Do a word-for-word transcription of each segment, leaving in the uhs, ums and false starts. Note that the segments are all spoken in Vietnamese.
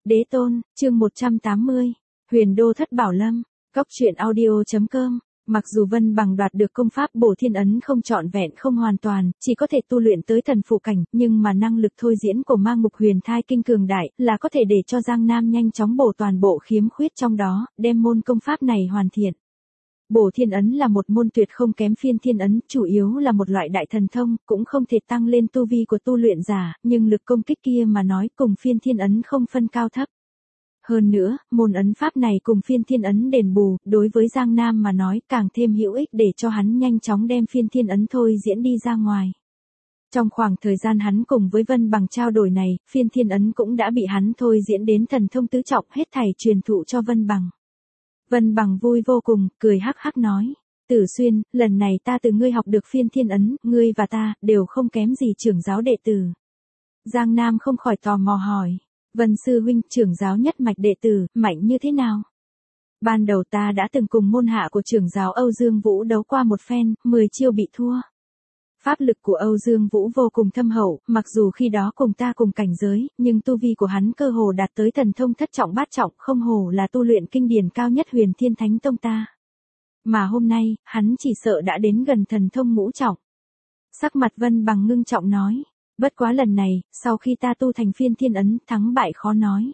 Đế tôn, chương một trăm tám mươi, Huyền Đô Thất Bảo Lâm, Cốc truyện audio chấm com. Mặc dù Vân Bằng đoạt được công pháp Bổ Thiên Ấn không trọn vẹn không hoàn toàn, chỉ có thể tu luyện tới thần phụ cảnh, nhưng mà năng lực thôi diễn của Ma Ngục Huyền Thai Kinh cường đại, là có thể để cho Giang Nam nhanh chóng bổ toàn bộ khiếm khuyết trong đó, đem môn công pháp này hoàn thiện. Bổ Thiên Ấn là một môn tuyệt không kém Phiên Thiên Ấn, chủ yếu là một loại đại thần thông, cũng không thể tăng lên tu vi của tu luyện giả, nhưng lực công kích kia mà nói cùng Phiên Thiên Ấn không phân cao thấp. Hơn nữa, môn ấn pháp này cùng Phiên Thiên Ấn đền bù, đối với Giang Nam mà nói càng thêm hữu ích để cho hắn nhanh chóng đem Phiên Thiên Ấn thôi diễn đi ra ngoài. Trong khoảng thời gian hắn cùng với Vân Bằng trao đổi này, Phiên Thiên Ấn cũng đã bị hắn thôi diễn đến thần thông tứ trọng, hết thảy truyền thụ cho Vân Bằng. Vân Bằng vui vô cùng, cười hắc hắc nói, Tử Xuyên, lần này ta từ ngươi học được Phiên Thiên Ấn, ngươi và ta, đều không kém gì trưởng giáo đệ tử. Giang Nam không khỏi tò mò hỏi, Vân sư huynh, trưởng giáo nhất mạch đệ tử, mạnh như thế nào? Ban đầu ta đã từng cùng môn hạ của trưởng giáo Âu Dương Vũ đấu qua một phen, mười chiêu bị thua. Pháp lực của Âu Dương Vũ vô cùng thâm hậu, mặc dù khi đó cùng ta cùng cảnh giới, nhưng tu vi của hắn cơ hồ đạt tới thần thông thất trọng bát trọng, không hồ là tu luyện kinh điển cao nhất Huyền Thiên Thánh Tông ta. Mà hôm nay, hắn chỉ sợ đã đến gần thần thông ngũ trọng. Sắc mặt Vân Bằng ngưng trọng nói, bất quá lần này, sau khi ta tu thành Phiên Thiên Ấn, thắng bại khó nói.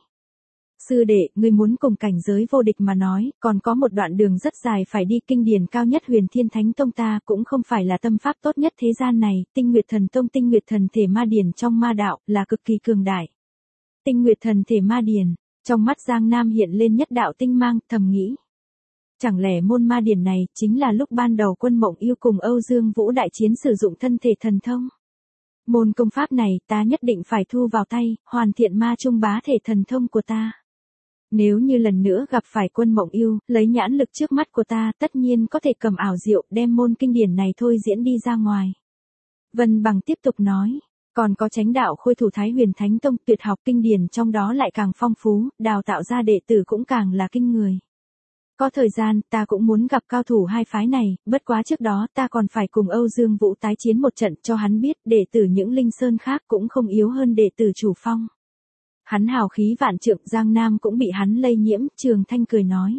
Sư đệ, ngươi muốn cùng cảnh giới vô địch mà nói, còn có một đoạn đường rất dài phải đi, kinh điển cao nhất Huyền Thiên Thánh Tông ta cũng không phải là tâm pháp tốt nhất thế gian này, Tinh Nguyệt Thần Tông Tinh Nguyệt Thần Thể Ma Điển trong ma đạo, là cực kỳ cường đại. Tinh Nguyệt Thần Thể Ma Điển, trong mắt Giang Nam hiện lên nhất đạo tinh mang, thầm nghĩ. Chẳng lẽ môn ma điển này, chính là lúc ban đầu Quân Mộng Yêu cùng Âu Dương Vũ đại chiến sử dụng thân thể thần thông? Môn công pháp này ta nhất định phải thu vào tay, hoàn thiện ma trung bá thể thần thông của ta. Nếu như lần nữa gặp phải Quân Mộng Yêu, lấy nhãn lực trước mắt của ta tất nhiên có thể cầm ảo diệu đem môn kinh điển này thôi diễn đi ra ngoài. Vân Bằng tiếp tục nói, còn có Chánh Đạo Khôi Thủ Thái Huyền Thánh Tông, tuyệt học kinh điển trong đó lại càng phong phú, đào tạo ra đệ tử cũng càng là kinh người. Có thời gian, ta cũng muốn gặp cao thủ hai phái này, bất quá trước đó ta còn phải cùng Âu Dương Vũ tái chiến một trận cho hắn biết đệ tử những linh sơn khác cũng không yếu hơn đệ tử Chủ Phong. Hắn hào khí vạn trượng, Giang Nam cũng bị hắn lây nhiễm, Trường Thanh cười nói.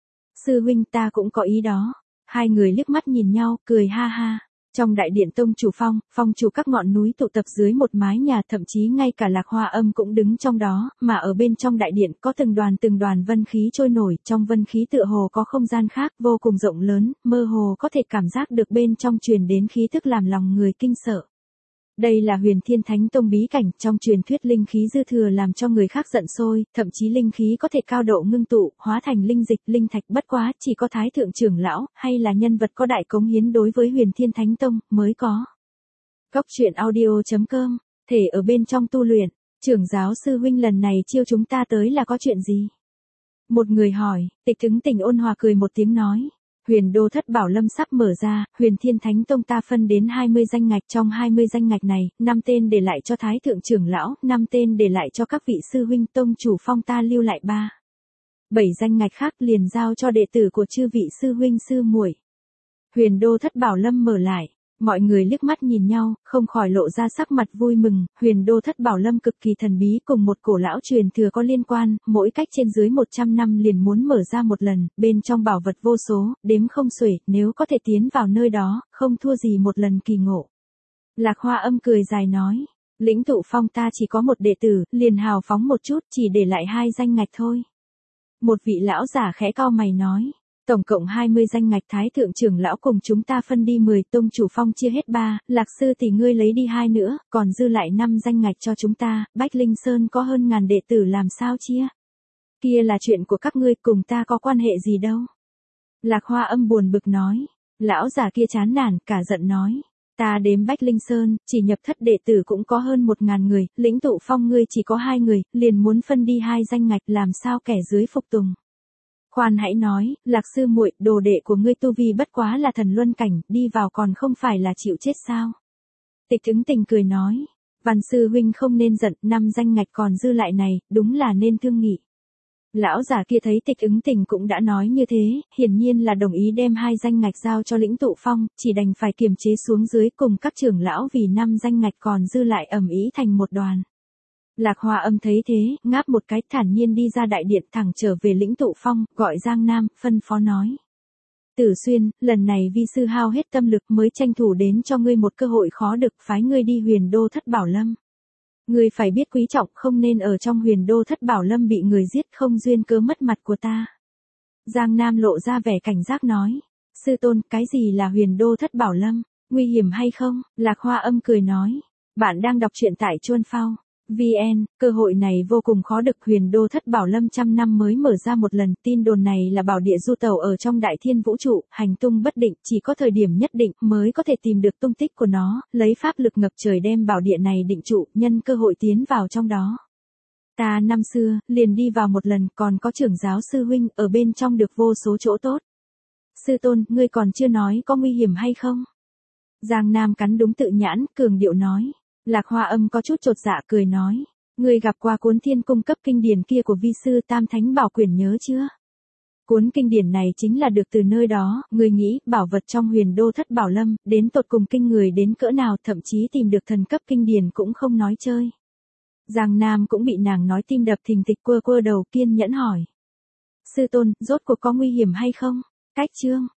Sư huynh, ta cũng có ý đó. Hai người liếc mắt nhìn nhau, cười ha ha. Trong đại điện tông Chủ Phong, phong chủ các ngọn núi tụ tập dưới một mái nhà, thậm chí ngay cả Lạc Hoa Âm cũng đứng trong đó, mà ở bên trong đại điện có từng đoàn từng đoàn vân khí trôi nổi, trong vân khí tựa hồ có không gian khác vô cùng rộng lớn, mơ hồ có thể cảm giác được bên trong truyền đến khí tức làm lòng người kinh sợ. Đây là Huyền Thiên Thánh Tông bí cảnh, trong truyền thuyết linh khí dư thừa làm cho người khác giận sôi, thậm chí linh khí có thể cao độ ngưng tụ, hóa thành linh dịch, linh thạch, bất quá chỉ có Thái thượng trưởng lão hay là nhân vật có đại cống hiến đối với Huyền Thiên Thánh Tông mới có. Cốc truyện audio chấm com, thể ở bên trong tu luyện, trưởng giáo sư huynh lần này chiêu chúng ta tới là có chuyện gì? Một người hỏi, Tịch Ứng Tình ôn hòa cười một tiếng nói. Huyền Đô Thất Bảo Lâm sắp mở ra, Huyền Thiên Thánh Tông ta phân đến hai mươi danh ngạch, trong hai mươi danh ngạch này, năm tên để lại cho Thái thượng trưởng lão, năm tên để lại cho các vị sư huynh, tông chủ phong ta lưu lại ba. bảy danh ngạch khác liền giao cho đệ tử của chư vị sư huynh sư muội. Huyền Đô Thất Bảo Lâm mở lại, mọi người liếc mắt nhìn nhau, không khỏi lộ ra sắc mặt vui mừng. Huyền Đô Thất Bảo Lâm cực kỳ thần bí, cùng một cổ lão truyền thừa có liên quan, mỗi cách trên dưới một trăm năm liền muốn mở ra một lần, bên trong bảo vật vô số, đếm không xuể, nếu có thể tiến vào nơi đó, không thua gì một lần kỳ ngộ. Lạc Hoa Âm cười dài nói, Lĩnh Tụ Phong ta chỉ có một đệ tử, liền hào phóng một chút, chỉ để lại hai danh ngạch thôi. Một vị lão giả khẽ cau mày nói, tổng cộng hai mươi danh ngạch, Thái thượng trưởng lão cùng chúng ta phân đi mười, tông Chủ Phong chia hết ba, Lạc sư thì ngươi lấy đi hai nữa, còn dư lại năm danh ngạch cho chúng ta, Bách Linh Sơn có hơn ngàn đệ tử làm sao chia? Kia là chuyện của các ngươi, cùng ta có quan hệ gì đâu. Lạc Hoa Âm buồn bực nói, lão giả kia chán nản, cả giận nói, ta đếm Bách Linh Sơn, chỉ nhập thất đệ tử cũng có hơn một ngàn người, Lĩnh Tụ Phong ngươi chỉ có hai người, liền muốn phân đi hai danh ngạch, làm sao kẻ dưới phục tùng. Khoan hãy nói, Lạc sư muội, đồ đệ của ngươi tu vi bất quá là thần luân cảnh, đi vào còn không phải là chịu chết sao? Tịch Ứng Tình cười nói, Văn sư huynh không nên giận, năm danh ngạch còn dư lại này, đúng là nên thương nghị. Lão giả kia thấy Tịch Ứng Tình cũng đã nói như thế, hiển nhiên là đồng ý đem hai danh ngạch giao cho Lĩnh Tụ Phong, chỉ đành phải kiềm chế xuống dưới cùng các trưởng lão vì năm danh ngạch còn dư lại ầm ĩ thành một đoàn. Lạc Hoa Âm thấy thế, ngáp một cái thản nhiên đi ra đại điện thẳng trở về lĩnh tụ phong, gọi Giang Nam, phân phó nói. Tử Xuyên, lần này vi sư hao hết tâm lực mới tranh thủ đến cho ngươi một cơ hội khó được, phái ngươi đi huyền đô thất bảo lâm. Ngươi phải biết quý trọng, không nên ở trong huyền đô thất bảo lâm bị người giết, không duyên cớ mất mặt của ta. Giang Nam lộ ra vẻ cảnh giác nói. Sư tôn, cái gì là huyền đô thất bảo lâm? Nguy hiểm hay không? Lạc Hoa Âm cười nói. Bạn đang đọc truyện tại Chuan Phao. vê en, cơ hội này vô cùng khó được, huyền đô thất bảo lâm trăm năm mới mở ra một lần, tin đồn này là bảo địa du tẩu ở trong đại thiên vũ trụ, hành tung bất định, chỉ có thời điểm nhất định mới có thể tìm được tung tích của nó, lấy pháp lực ngập trời đem bảo địa này định trụ, nhân cơ hội tiến vào trong đó. Ta năm xưa, liền đi vào một lần, còn có trưởng giáo sư huynh, ở bên trong được vô số chỗ tốt. Sư tôn, ngươi còn chưa nói có nguy hiểm hay không? Giang Nam cắn đúng tự nhãn, cường điệu nói. Lạc Hoa Âm có chút chột dạ cười nói. Ngươi gặp qua cuốn thiên cung cấp kinh điển kia của vi sư Tam Thánh Bảo Quyển nhớ chưa? Cuốn kinh điển này chính là được từ nơi đó, ngươi nghĩ, bảo vật trong huyền đô thất bảo lâm, đến tột cùng kinh người đến cỡ nào, thậm chí tìm được thần cấp kinh điển cũng không nói chơi. Giang Nam cũng bị nàng nói tim đập thình thịch, quơ quơ đầu, kiên nhẫn hỏi. Sư tôn, rốt cuộc có nguy hiểm hay không? Cách chương.